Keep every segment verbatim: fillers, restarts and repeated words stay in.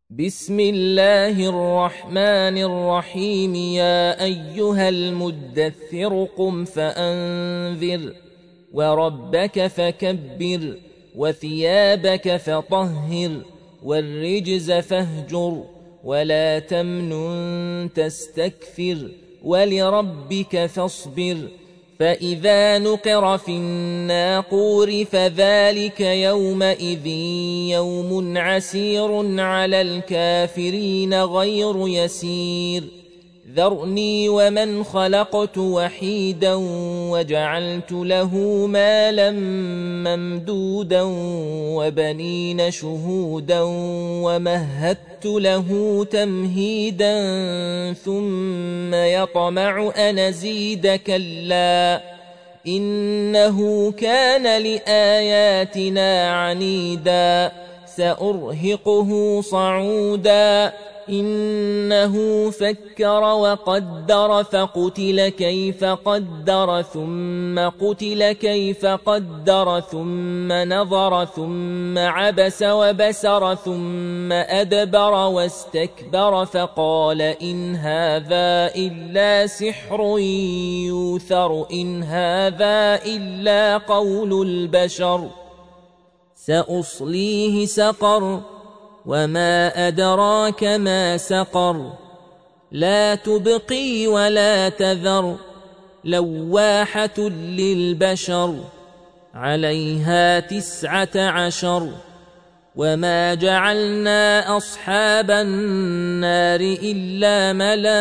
بسم الله الرحمن الرحيم. يا أيها المدثر قم فأنذر وربك فكبر وثيابك فطهر والرجز فاهجر ولا تمنن تستكثر ولربك فاصبر. فإذا نقر في الناقور فذلك يومئذ يوم عسير على الكافرين غير يسير. ذرني ومن خلقت وحيدا وجعلت له مالا ممدودا وبنين شهودا ومهدت له تمهيدا ثم يطمع أن أزيد كلا إنه كان لآياتنا عنيدا سأرهقه صعودا. إنه فكر وقدر فقتل كيف قدر ثم قتل كيف قدر ثم نظر ثم عبس وبسر ثم أدبر واستكبر فقال إن هذا إلا سحر يوثر إن هذا إلا قول البشر. سأصليه سقر وما أدراك ما سقر. لا تبقي ولا تذر لواحة للبشر عليها تسعة عشر. وما جعلنا أصحاب النار إلا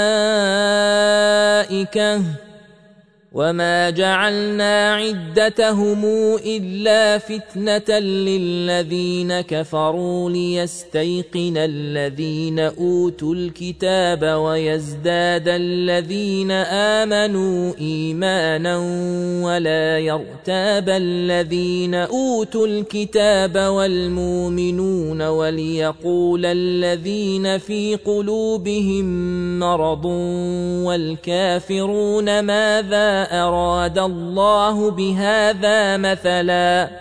ملائكة وما جعلنا عدتهم إلا فتنة للذين كفروا ليستيقن الذين أوتوا الكتاب ويزداد الذين آمنوا إيمانا ولا يرتاب الذين أوتوا الكتاب والمؤمنون وليقول الذين في قلوبهم مرض والكافرون ماذا أراد الله بهذا مثلا.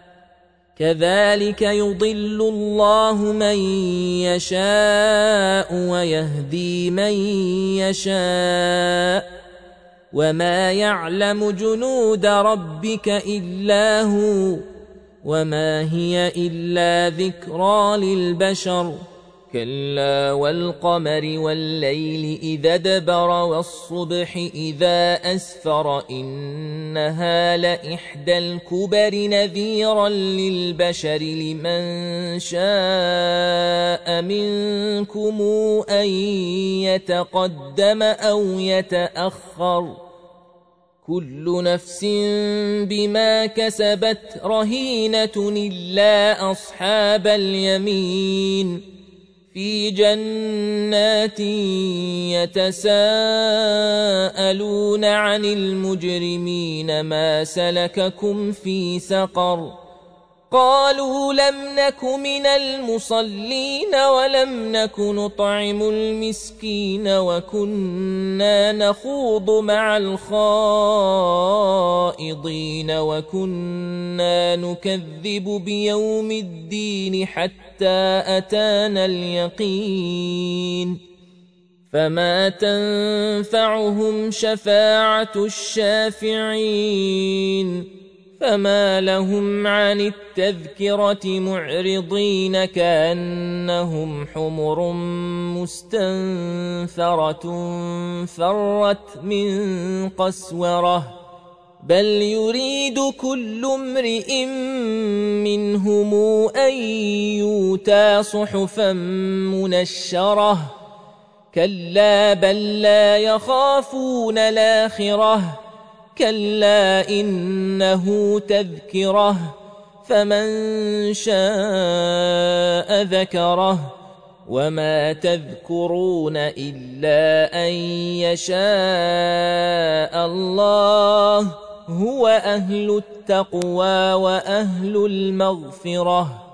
كذلك يضل الله من يشاء ويهدي من يشاء وما يعلم جنود ربك إلا هو وما هي إلا ذكرى للبشر. كلا والقمر والليل إذا دبر والصبح إذا أسفر إنها لإحدى الكبر نذيرا للبشر لمن شاء منكم أن يتقدم أو يتأخر. كل نفس بما كسبت رهينة إلا أصحاب اليمين في جنات يتساءلون عن المجرمين ما سلككم في سقر. قالوا لم نك من المصلين ولم نك نطعم المسكين وكنا نخوض مع الخائضين وكنا نكذب بيوم الدين حتى أتانا اليقين. فما تنفعهم شفاعة الشافعين. فما لهم عن التذكرة معرضين كأنهم حمر مستنفرة فرت من قسورة. بل يريد كل امرئ منهم أن يؤتى صحفا منشرة. كلا بل لا يخافون الآخرة. كلا إنه تذكرة فمن شاء ذكره. وما تذكرون إلا أن يشاء الله هو أهل التقوى وأهل المغفرة.